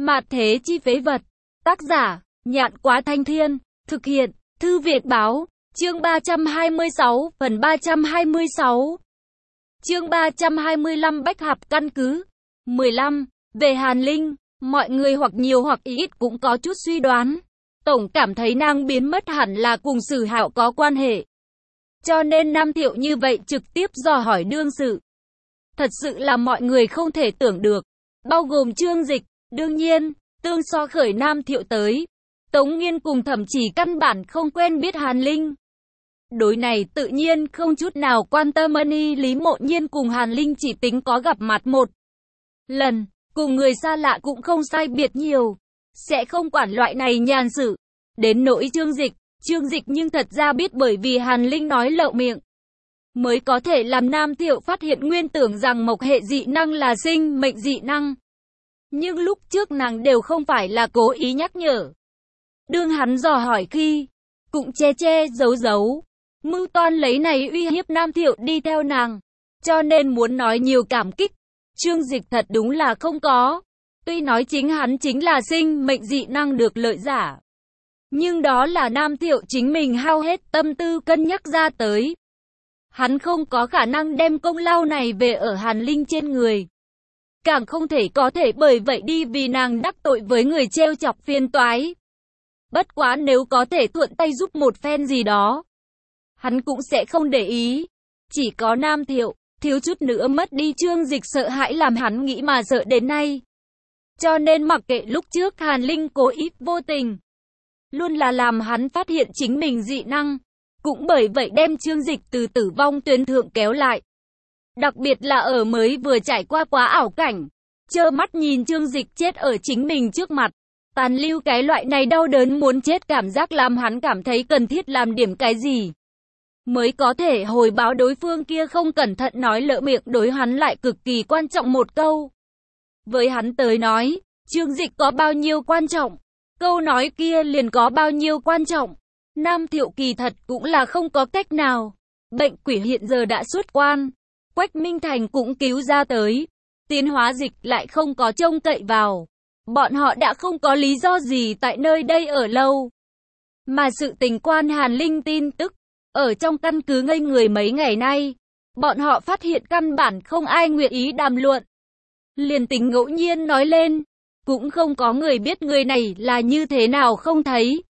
Mạt thế chi phế vật. Tác giả, Nhạn Quá Thanh Thiên. Thực hiện, Thư Việt Báo. Chương 326, phần 326. Chương 325 Bách Hạp căn cứ. 15. Về Hàn Linh, mọi người hoặc nhiều hoặc ít cũng có chút suy đoán. Tổng cảm thấy nàng biến mất hẳn là cùng Sử Hạo có quan hệ. Cho nên Nam Thiệu như vậy trực tiếp dò hỏi đương sự. Thật sự là mọi người không thể tưởng được. Bao gồm Trương Dịch, đương nhiên, tương so khởi Nam Thiệu tới. Tống Nghiên cùng thậm chí căn bản không quen biết Hàn Linh. Đối này tự nhiên không chút nào quan tâm. Lý Mộ Nhiên cùng Hàn Linh chỉ tính có gặp mặt một lần, cùng người xa lạ cũng không sai biệt nhiều. Sẽ không quản loại này nhàn sự. Đến nỗi Trương Dịch nhưng thật ra biết bởi vì Hàn Linh nói lậu miệng, mới có thể làm Nam Thiệu phát hiện nguyên tưởng rằng mộc hệ dị năng là sinh mệnh dị năng. Nhưng lúc trước nàng đều không phải là cố ý nhắc nhở. Đương hắn dò hỏi khi, cũng che giấu. Mưu toan lấy này uy hiếp Nam Thiệu đi theo nàng. Cho nên muốn nói nhiều cảm kích. Trương Dịch thật đúng là không có. Tuy nói chính hắn chính là sinh mệnh dị năng được lợi giả. Nhưng đó là Nam Thiệu chính mình hao hết tâm tư cân nhắc ra tới. Hắn không có khả năng đem công lao này về ở Hàn Linh trên người. Càng không thể có thể bởi vậy đi vì nàng đắc tội với người trêu chọc phiền toái. Bất quá nếu có thể thuận tay giúp một phen gì đó, hắn cũng sẽ không để ý. Chỉ có Nam Thiệu, thiếu chút nữa mất đi Trương Dịch sợ hãi làm hắn nghĩ mà sợ đến nay. Cho nên mặc kệ lúc trước Hàn Linh cố ý vô tình, luôn là làm hắn phát hiện chính mình dị năng. Cũng bởi vậy đem Trương Dịch từ tử vong tuyến thượng kéo lại. Đặc biệt là ở mới vừa trải qua quá ảo cảnh, trơ mắt nhìn Trương Dịch chết ở chính mình trước mặt. Tàn lưu cái loại này đau đớn muốn chết cảm giác làm hắn cảm thấy cần thiết làm điểm cái gì mới có thể hồi báo đối phương kia không cẩn thận nói lỡ miệng đối hắn lại cực kỳ quan trọng một câu. Với hắn tới nói, Trương Dịch có bao nhiêu quan trọng, câu nói kia liền có bao nhiêu quan trọng. Nam Thiệu kỳ thật cũng là không có cách nào. Bệnh quỷ hiện giờ đã xuất quan, Quách Minh Thành cũng cứu ra tới. Tiến hóa dịch lại không có trông cậy vào. Bọn họ đã không có lý do gì tại nơi đây ở lâu. Mà sự tình quan Hàn Linh tin tức, ở trong căn cứ ngây người mấy ngày nay, bọn họ phát hiện căn bản không ai nguyện ý đàm luận. Liền tính ngẫu nhiên nói lên, cũng không có người biết người này là như thế nào không thấy.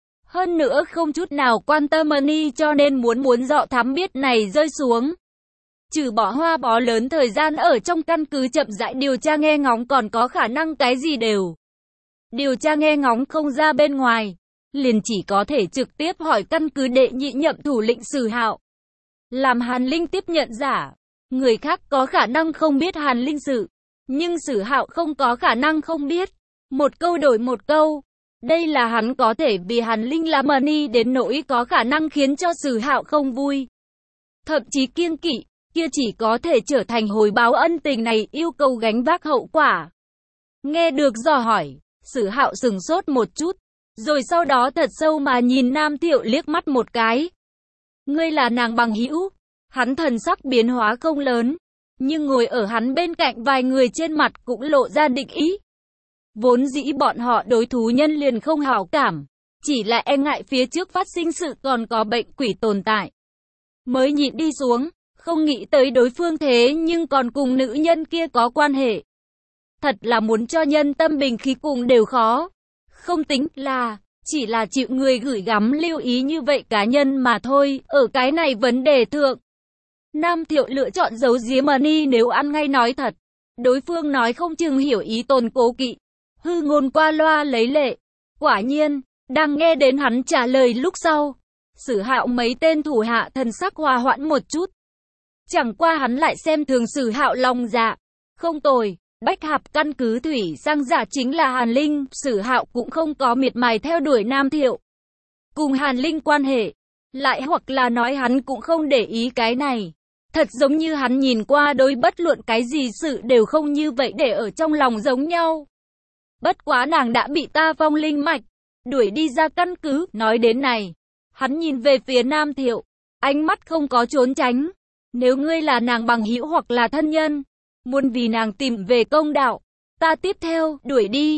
Hơn nữa không chút nào quan tâm cho nên muốn dọ thám biết này rơi xuống. Trừ bỏ hoa bó lớn thời gian ở trong căn cứ chậm rãi điều tra nghe ngóng còn có khả năng cái gì đều điều tra nghe ngóng không ra bên ngoài. Liền chỉ có thể trực tiếp hỏi căn cứ đệ nhị nhậm thủ lĩnh Sử Hạo. Làm Hàn Linh tiếp nhận giả. Người khác có khả năng không biết Hàn Linh sự. Nhưng Sử Hạo không có khả năng không biết. Một câu đổi một câu. Đây là hắn có thể vì Hàn Linh làm đến nỗi có khả năng khiến cho Sử Hạo không vui. Thậm chí kiêng kỵ, kia chỉ có thể trở thành hồi báo ân tình này yêu cầu gánh vác hậu quả. Nghe được dò hỏi, Sử Hạo sừng sốt một chút, rồi sau đó thật sâu mà nhìn Nam Thiệu liếc mắt một cái. Ngươi là nàng bằng hữu. Hắn thần sắc biến hóa không lớn, nhưng ngồi ở hắn bên cạnh vài người trên mặt cũng lộ ra định ý. Vốn dĩ bọn họ đối thú nhân liền không hảo cảm, chỉ là e ngại phía trước phát sinh sự còn có bệnh quỷ tồn tại. Mới nhịn đi xuống, không nghĩ tới đối phương thế nhưng còn cùng nữ nhân kia có quan hệ. Thật là muốn cho nhân tâm bình khí cùng đều khó. Không tính là, chỉ là chịu người gửi gắm lưu ý như vậy cá nhân mà thôi, ở cái này vấn đề thượng. Nam Thiệu lựa chọn giấu giếm nếu ăn ngay nói thật. Đối phương nói không chừng hiểu ý tồn cố kỵ. Hư ngôn qua loa lấy lệ. Quả nhiên, đang nghe đến hắn trả lời lúc sau. Sử Hạo mấy tên thủ hạ thần sắc hòa hoãn một chút. Chẳng qua hắn lại xem thường Sử Hạo lòng dạ. Không tồi, Bách Hạp căn cứ thủy sang giả chính là Hàn Linh. Sử Hạo cũng không có miệt mài theo đuổi Nam Thiệu cùng Hàn Linh quan hệ. Lại hoặc là nói hắn cũng không để ý cái này. Thật giống như hắn nhìn qua đối bất luận cái gì sự đều không như vậy để ở trong lòng giống nhau. Bất quá nàng đã bị ta phong linh mạch đuổi đi ra căn cứ. Nói đến này, hắn nhìn về phía Nam Thiệu, ánh mắt không có trốn tránh. Nếu ngươi là nàng bằng hữu hoặc là thân nhân, muốn vì nàng tìm về công đạo, ta tiếp theo đuổi đi.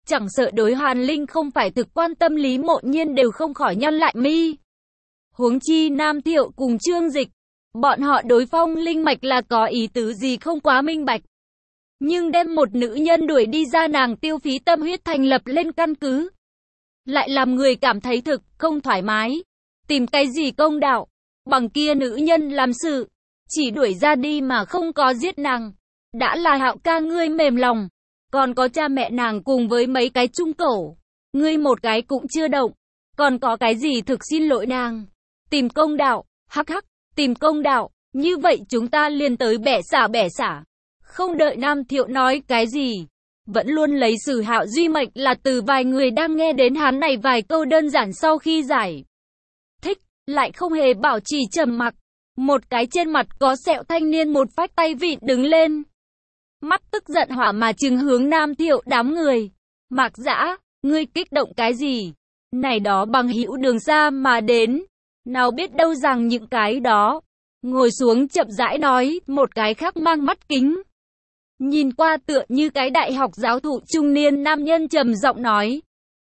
chẳng sợ đối Hàn Linh không phải thực quan tâm, Lý Mộ Nhiên đều không khỏi nhăn lại mi. Huống chi Nam Thiệu cùng Trương Dịch, bọn họ đối Phong Linh Mạch là có ý tứ gì không quá minh bạch. Nhưng đem một nữ nhân đuổi đi ra nàng tiêu phí tâm huyết thành lập lên căn cứ, lại làm người cảm thấy thực không thoải mái. Tìm cái gì công đạo, bằng kia nữ nhân làm sự, chỉ đuổi ra đi mà không có giết nàng. Đã là Hạo ca ngươi mềm lòng, còn có cha mẹ nàng cùng với mấy cái trung cổ, ngươi một cái cũng chưa động, còn có cái gì thực xin lỗi nàng. Tìm công đạo, hắc hắc, tìm công đạo, như vậy chúng ta liền tới bẻ xả. Không đợi Nam Thiệu nói cái gì, vẫn luôn lấy Sử Hạo duy mệnh là từ vài người đang nghe đến hắn này vài câu đơn giản sau khi giải thích, lại không hề bảo trì trầm mặc. Một cái trên mặt có sẹo thanh niên một phách tay vịn đứng lên, mắt tức giận hỏa mà trừng hướng Nam Thiệu đám người. Mạc Dã, ngươi kích động cái gì? Này đó bằng hữu đường xa mà đến, nào biết đâu rằng những cái đó. Ngồi xuống chậm rãi nói, một cái khác mang mắt kính, nhìn qua tựa như cái đại học giáo thụ trung niên nam nhân trầm giọng nói.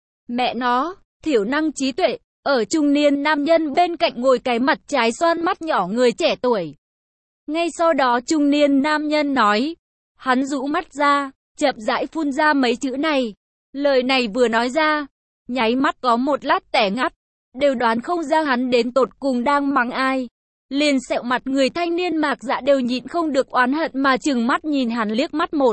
Mẹ nó, thiểu năng trí tuệ, ở trung niên nam nhân bên cạnh ngồi cái mặt trái xoan mắt nhỏ người trẻ tuổi. Ngay sau đó trung niên nam nhân nói, hắn rũ mắt ra, chậm rãi phun ra mấy chữ này. Lời này vừa nói ra, nháy mắt có một lát tẻ ngắt, đều đoán không ra hắn đến tột cùng đang mắng ai. Liền sẹo mặt người thanh niên Mạc Dã đều nhịn không được oán hận mà trừng mắt nhìn hắn liếc mắt một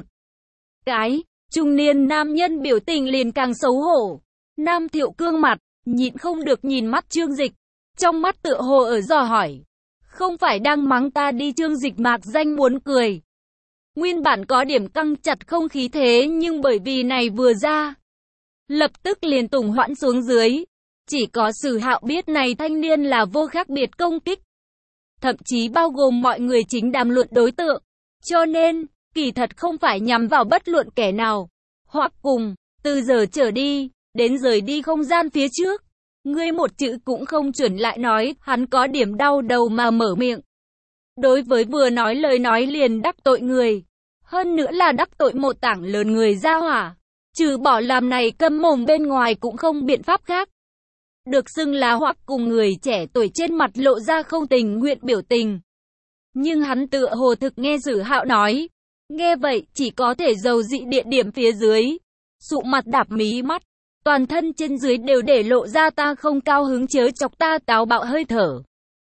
cái. Trung niên nam nhân biểu tình liền càng xấu hổ. Nam Thiệu cương mặt, nhịn không được nhìn mắt Trương Dịch, trong mắt tựa hồ ở dò hỏi. Không phải đang mắng ta đi? Trương Dịch mạc danh muốn cười. Nguyên bản có điểm căng chặt không khí thế nhưng bởi vì này vừa ra, lập tức liền tùng hoãn xuống dưới. Chỉ có Sử Hạo biết này thanh niên là vô khác biệt công kích, thậm chí bao gồm mọi người chính đàm luận đối tượng. Cho nên, kỳ thật không phải nhắm vào bất luận kẻ nào. Hoặc cùng, từ giờ trở đi, đến rời đi không gian phía trước, ngươi một chữ cũng không chuẩn lại nói. Hắn có điểm đau đầu mà mở miệng. Đối với vừa nói lời nói liền đắc tội người, hơn nữa là đắc tội một tảng lớn người ra hỏa, trừ bỏ làm này câm mồm bên ngoài cũng không biện pháp khác. Được xưng là Hoặc cùng người trẻ tuổi trên mặt lộ ra không tình nguyện biểu tình. Nhưng hắn tựa hồ thực nghe Sử Hạo nói. Nghe vậy chỉ có thể dầu dị địa điểm phía dưới, sụ mặt đạp mí mắt, toàn thân trên dưới đều để lộ ra ta không cao hứng chớ chọc ta táo bạo hơi thở.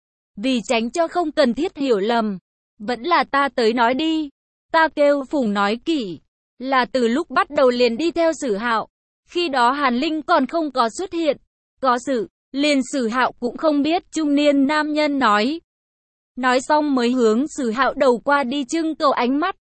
Vì tránh cho không cần thiết hiểu lầm, vẫn là ta tới nói đi. Ta kêu Phùng nói kỹ, là từ lúc bắt đầu liền đi theo Sử Hạo, khi đó Hàn Linh còn không có xuất hiện. Có sự, liền Sử Hạo cũng không biết. Trung niên nam nhân nói. Nói xong mới hướng Sử Hạo đầu qua đi trưng cầu ánh mắt.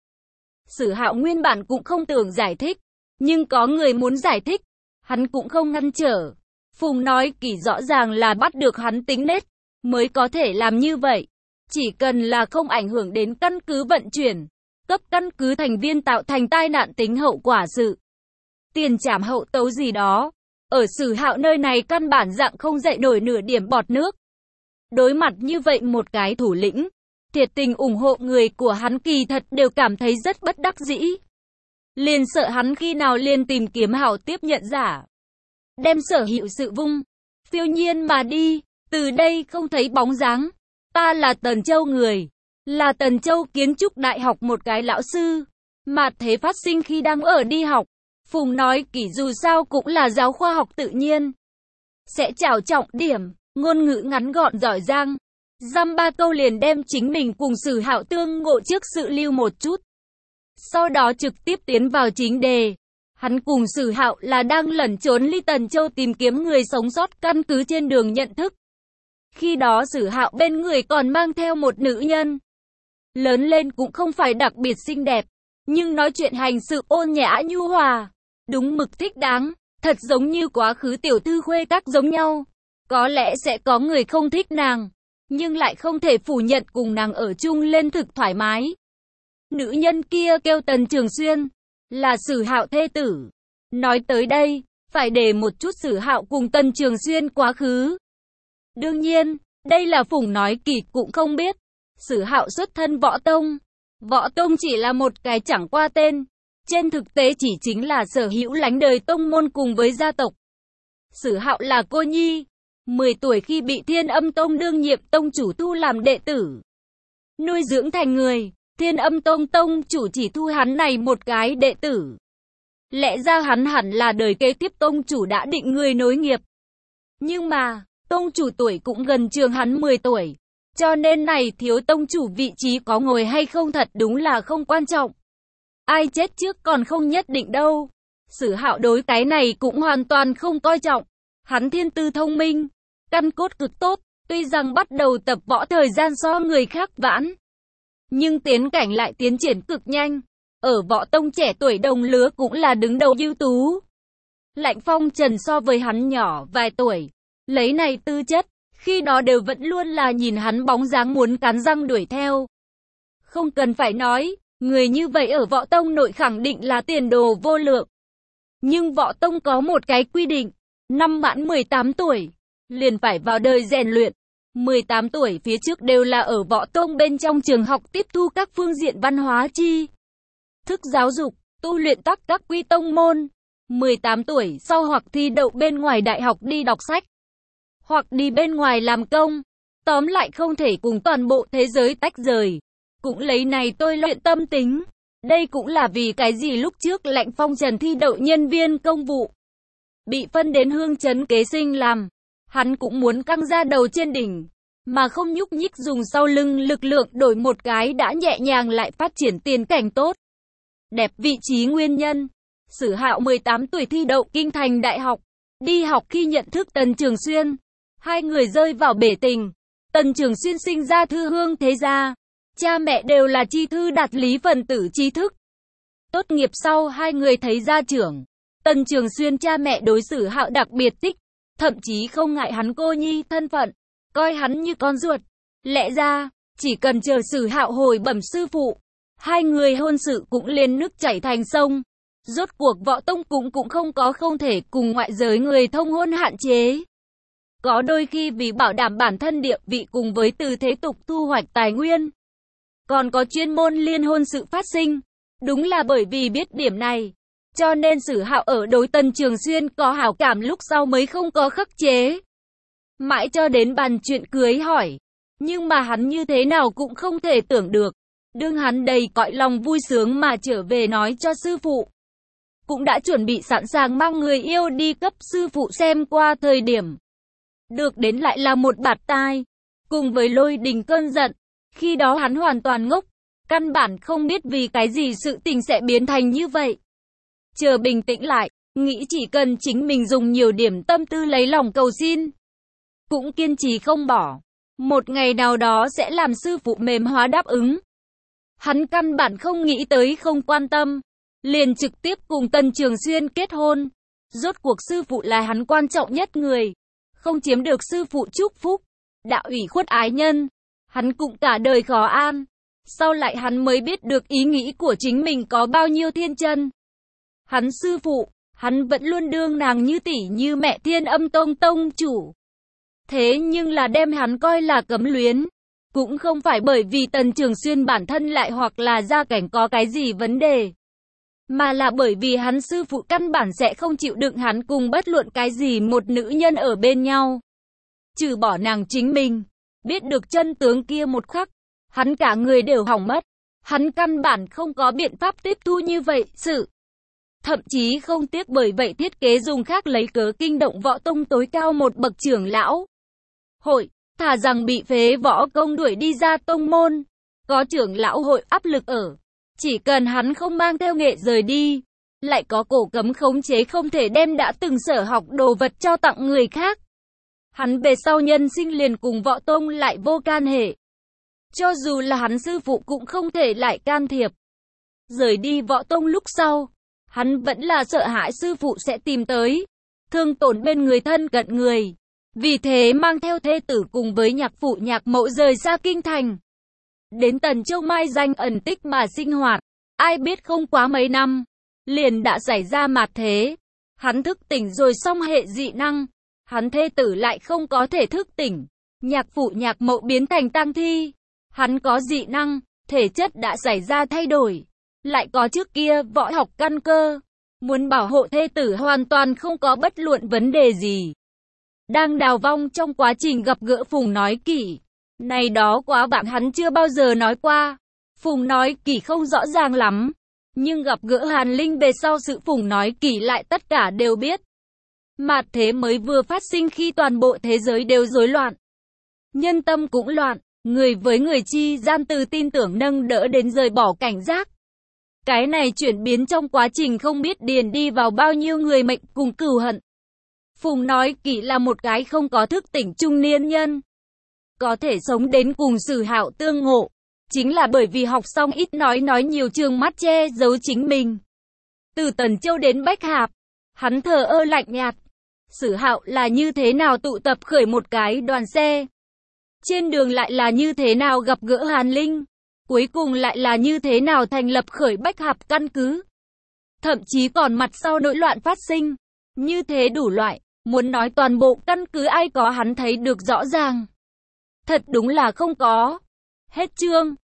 Sử Hạo nguyên bản cũng không tưởng giải thích, nhưng có người muốn giải thích, hắn cũng không ngăn trở. Phùng nói kỹ rõ ràng là bắt được hắn tính nết, mới có thể làm như vậy. Chỉ cần là không ảnh hưởng đến căn cứ vận chuyển, cấp căn cứ thành viên tạo thành tai nạn tính hậu quả sự, tiền trảm hậu tấu gì đó. Ở Sử Hạo nơi này căn bản dạng không dậy nổi nửa điểm bọt nước. Đối mặt như vậy một cái thủ lĩnh, thiệt tình ủng hộ người của hắn kỳ thật đều cảm thấy rất bất đắc dĩ. Liền sợ hắn khi nào liền tìm kiếm hảo tiếp nhận giả, đem sở hữu sự vung, phiêu nhiên mà đi, từ đây không thấy bóng dáng. Ta là Tần Châu người, là Tần Châu kiến trúc đại học một cái lão sư, mà thế phát sinh khi đang ở đi học. Phùng nói kỹ dù sao cũng là giáo khoa học tự nhiên, sẽ trảo trọng điểm, ngôn ngữ ngắn gọn giỏi giang, dăm ba câu liền đem chính mình cùng Sử Hạo tương ngộ trước sự lưu một chút. Sau đó trực tiếp tiến vào chính đề. Hắn cùng Sử Hạo là đang lẩn trốn ly Tần Châu tìm kiếm người sống sót căn cứ trên đường nhận thức. Khi đó Sử Hạo bên người còn mang theo một nữ nhân, lớn lên cũng không phải đặc biệt xinh đẹp, nhưng nói chuyện hành sự ôn nhã nhu hòa, đúng mực thích đáng, thật giống như quá khứ tiểu thư khuê các giống nhau. Có lẽ sẽ có người không thích nàng, nhưng lại không thể phủ nhận cùng nàng ở chung lên thực thoải mái. Nữ nhân kia kêu Tần Trường Xuyên, là Sử Hạo thê tử. Nói tới đây, phải để một chút Sử Hạo cùng Tần Trường Xuyên quá khứ. Đương nhiên, đây là Phùng nói kỹ cũng không biết. Sử Hạo xuất thân võ tông. Võ tông chỉ là một cái chẳng qua tên, trên thực tế chỉ chính là sở hữu lánh đời tông môn cùng với gia tộc. Sử Hạo là cô nhi, 10 tuổi khi bị Thiên Âm Tông đương nhiệm tông chủ thu làm đệ tử, nuôi dưỡng thành người. Thiên Âm Tông tông chủ chỉ thu hắn này một cái đệ tử. Lẽ ra hắn hẳn là đời kế tiếp tông chủ đã định người nối nghiệp. Nhưng mà, tông chủ tuổi cũng gần trường hắn 10 tuổi. Cho nên này thiếu tông chủ vị trí có ngồi hay không thật đúng là không quan trọng. Ai chết trước còn không nhất định đâu. Sử Hạo đối cái này cũng hoàn toàn không coi trọng. Hắn thiên tư thông minh, căn cốt cực tốt, tuy rằng bắt đầu tập võ thời gian so người khác vãn, nhưng tiến cảnh lại tiến triển cực nhanh. Ở võ tông trẻ tuổi đồng lứa cũng là đứng đầu ưu tú. Lạnh Phong Trần so với hắn nhỏ vài tuổi, lấy này tư chất, khi đó đều vẫn luôn là nhìn hắn bóng dáng muốn cắn răng đuổi theo. Không cần phải nói, người như vậy ở võ tông nội khẳng định là tiền đồ vô lượng. Nhưng võ tông có một cái quy định, năm mãn 18 tuổi, liền phải vào đời rèn luyện. 18 tuổi phía trước đều là ở võ tông bên trong trường học tiếp thu các phương diện văn hóa tri thức giáo dục, tu luyện các quy tông môn. 18 tuổi sau hoặc thi đậu bên ngoài đại học đi đọc sách, hoặc đi bên ngoài làm công. Tóm lại không thể cùng toàn bộ thế giới tách rời. Cũng lấy này tôi luyện tâm tính. Đây cũng là vì cái gì lúc trước Lạnh Phong Trần thi đậu nhân viên công vụ, bị phân đến Hương Trấn kế sinh làm. Hắn cũng muốn căng ra đầu trên đỉnh, mà không nhúc nhích dùng sau lưng lực lượng đổi một cái đã nhẹ nhàng lại phát triển tiền cảnh tốt. Đẹp vị trí nguyên nhân. Sử Hạo 18 tuổi thi đậu Kinh Thành Đại học. Đi học khi nhận thức Tần Trường Xuyên. Hai người rơi vào bể tình. Tần Trường Xuyên sinh ra thư hương thế gia. Cha mẹ đều là tri thư đạt lý phần tử trí thức. Tốt nghiệp sau hai người thấy gia trưởng. Tần Trường Xuyên cha mẹ đối xử Hạo đặc biệt thích. Thậm chí không ngại hắn cô nhi thân phận, coi hắn như con ruột. Lẽ ra, chỉ cần chờ Sử Hạo hồi bẩm sư phụ, hai người hôn sự cũng liền nước chảy thành sông. Rốt cuộc võ tông cũng không có không thể cùng ngoại giới người thông hôn hạn chế. Có đôi khi vì bảo đảm bản thân địa vị cùng với từ thế tục thu hoạch tài nguyên, còn có chuyên môn liên hôn sự phát sinh. Đúng là bởi vì biết điểm này, cho nên Sử Hạo ở đối Tần Trường Xuyên có hảo cảm lúc sau mới không có khắc chế. Mãi cho đến bàn chuyện cưới hỏi. Nhưng mà hắn như thế nào cũng không thể tưởng được. Đương hắn đầy cõi lòng vui sướng mà trở về nói cho sư phụ, cũng đã chuẩn bị sẵn sàng mang người yêu đi cấp sư phụ xem qua thời điểm, được đến lại là một bạt tai, cùng với lôi đình cơn giận. Khi đó hắn hoàn toàn ngốc, căn bản không biết vì cái gì sự tình sẽ biến thành như vậy. Chờ bình tĩnh lại, nghĩ chỉ cần chính mình dùng nhiều điểm tâm tư lấy lòng cầu xin, cũng kiên trì không bỏ, một ngày nào đó sẽ làm sư phụ mềm hóa đáp ứng. Hắn căn bản không nghĩ tới không quan tâm, liền trực tiếp cùng Tần Trường Xuyên kết hôn. Rốt cuộc sư phụ là hắn quan trọng nhất người, không chiếm được sư phụ chúc phúc, đã ủy khuất ái nhân, hắn cũng cả đời khó an. Sau lại hắn mới biết được ý nghĩ của chính mình có bao nhiêu thiên chân. Hắn sư phụ, hắn vẫn luôn đương nàng như tỷ như mẹ Thiên Âm Tông tông chủ. Thế nhưng là đem hắn coi là cấm luyến. Cũng không phải bởi vì Tần Trường Xuyên bản thân lại hoặc là gia cảnh có cái gì vấn đề, mà là bởi vì hắn sư phụ căn bản sẽ không chịu đựng hắn cùng bất luận cái gì một nữ nhân ở bên nhau, trừ bỏ nàng chính mình. Biết được chân tướng kia một khắc, hắn cả người đều hỏng mất. Hắn căn bản không có biện pháp tiếp thu như vậy sự. Thậm chí không tiếc bởi vậy thiết kế dùng khác lấy cớ kinh động võ tông tối cao một bậc trưởng lão hội, thà rằng bị phế võ công đuổi đi ra tông môn. Có trưởng lão hội áp lực ở, chỉ cần hắn không mang theo nghệ rời đi, lại có cổ cấm khống chế không thể đem đã từng sở học đồ vật cho tặng người khác. Hắn về sau nhân sinh liền cùng võ tông lại vô can hệ. Cho dù là hắn sư phụ cũng không thể lại can thiệp. Rời đi võ tông lúc sau, hắn vẫn là sợ hãi sư phụ sẽ tìm tới, thương tổn bên người thân cận người. Vì thế mang theo thê tử cùng với nhạc phụ nhạc mẫu rời xa kinh thành, đến Tần Châu mai danh ẩn tích mà sinh hoạt. Ai biết không quá mấy năm, liền đã xảy ra mạt thế. Hắn thức tỉnh rồi song hệ dị năng, hắn thê tử lại không có thể thức tỉnh. Nhạc phụ nhạc mẫu biến thành tang thi. Hắn có dị năng, thể chất đã xảy ra thay đổi. Lại có trước kia võ học căn cơ, muốn bảo hộ thê tử hoàn toàn không có bất luận vấn đề gì. Đang đào vong trong quá trình gặp gỡ Phùng Nói Kỷ. Này đó quá bạn hắn chưa bao giờ nói qua. Phùng Nói Kỷ không rõ ràng lắm. Nhưng gặp gỡ Hàn Linh về sau sự Phùng Nói Kỷ lại tất cả đều biết. Mạt thế mới vừa phát sinh khi toàn bộ thế giới đều rối loạn. Nhân tâm cũng loạn. Người với người chi gian từ tin tưởng nâng đỡ đến rời bỏ cảnh giác. Cái này chuyển biến trong quá trình không biết điền đi vào bao nhiêu người mệnh cùng cừu hận. Phùng Nói Kỷ là một cái không có thức tỉnh trung niên nhân. Có thể sống đến cùng Sử Hạo tương ngộ. Chính là bởi vì học xong ít nói nhiều trương mắt che giấu chính mình. Từ Tần Châu đến Bách Hạp, hắn thờ ơ lạnh nhạt. Sử Hạo là như thế nào tụ tập khởi một cái đoàn xe. Trên đường lại là như thế nào gặp gỡ Hàn Linh. Cuối cùng lại là như thế nào thành lập khởi Bách Hạp căn cứ. Thậm chí còn mặt sau nỗi loạn phát sinh. Như thế đủ loại, muốn nói toàn bộ căn cứ ai có hắn thấy được rõ ràng. Thật đúng là không có. Hết chương.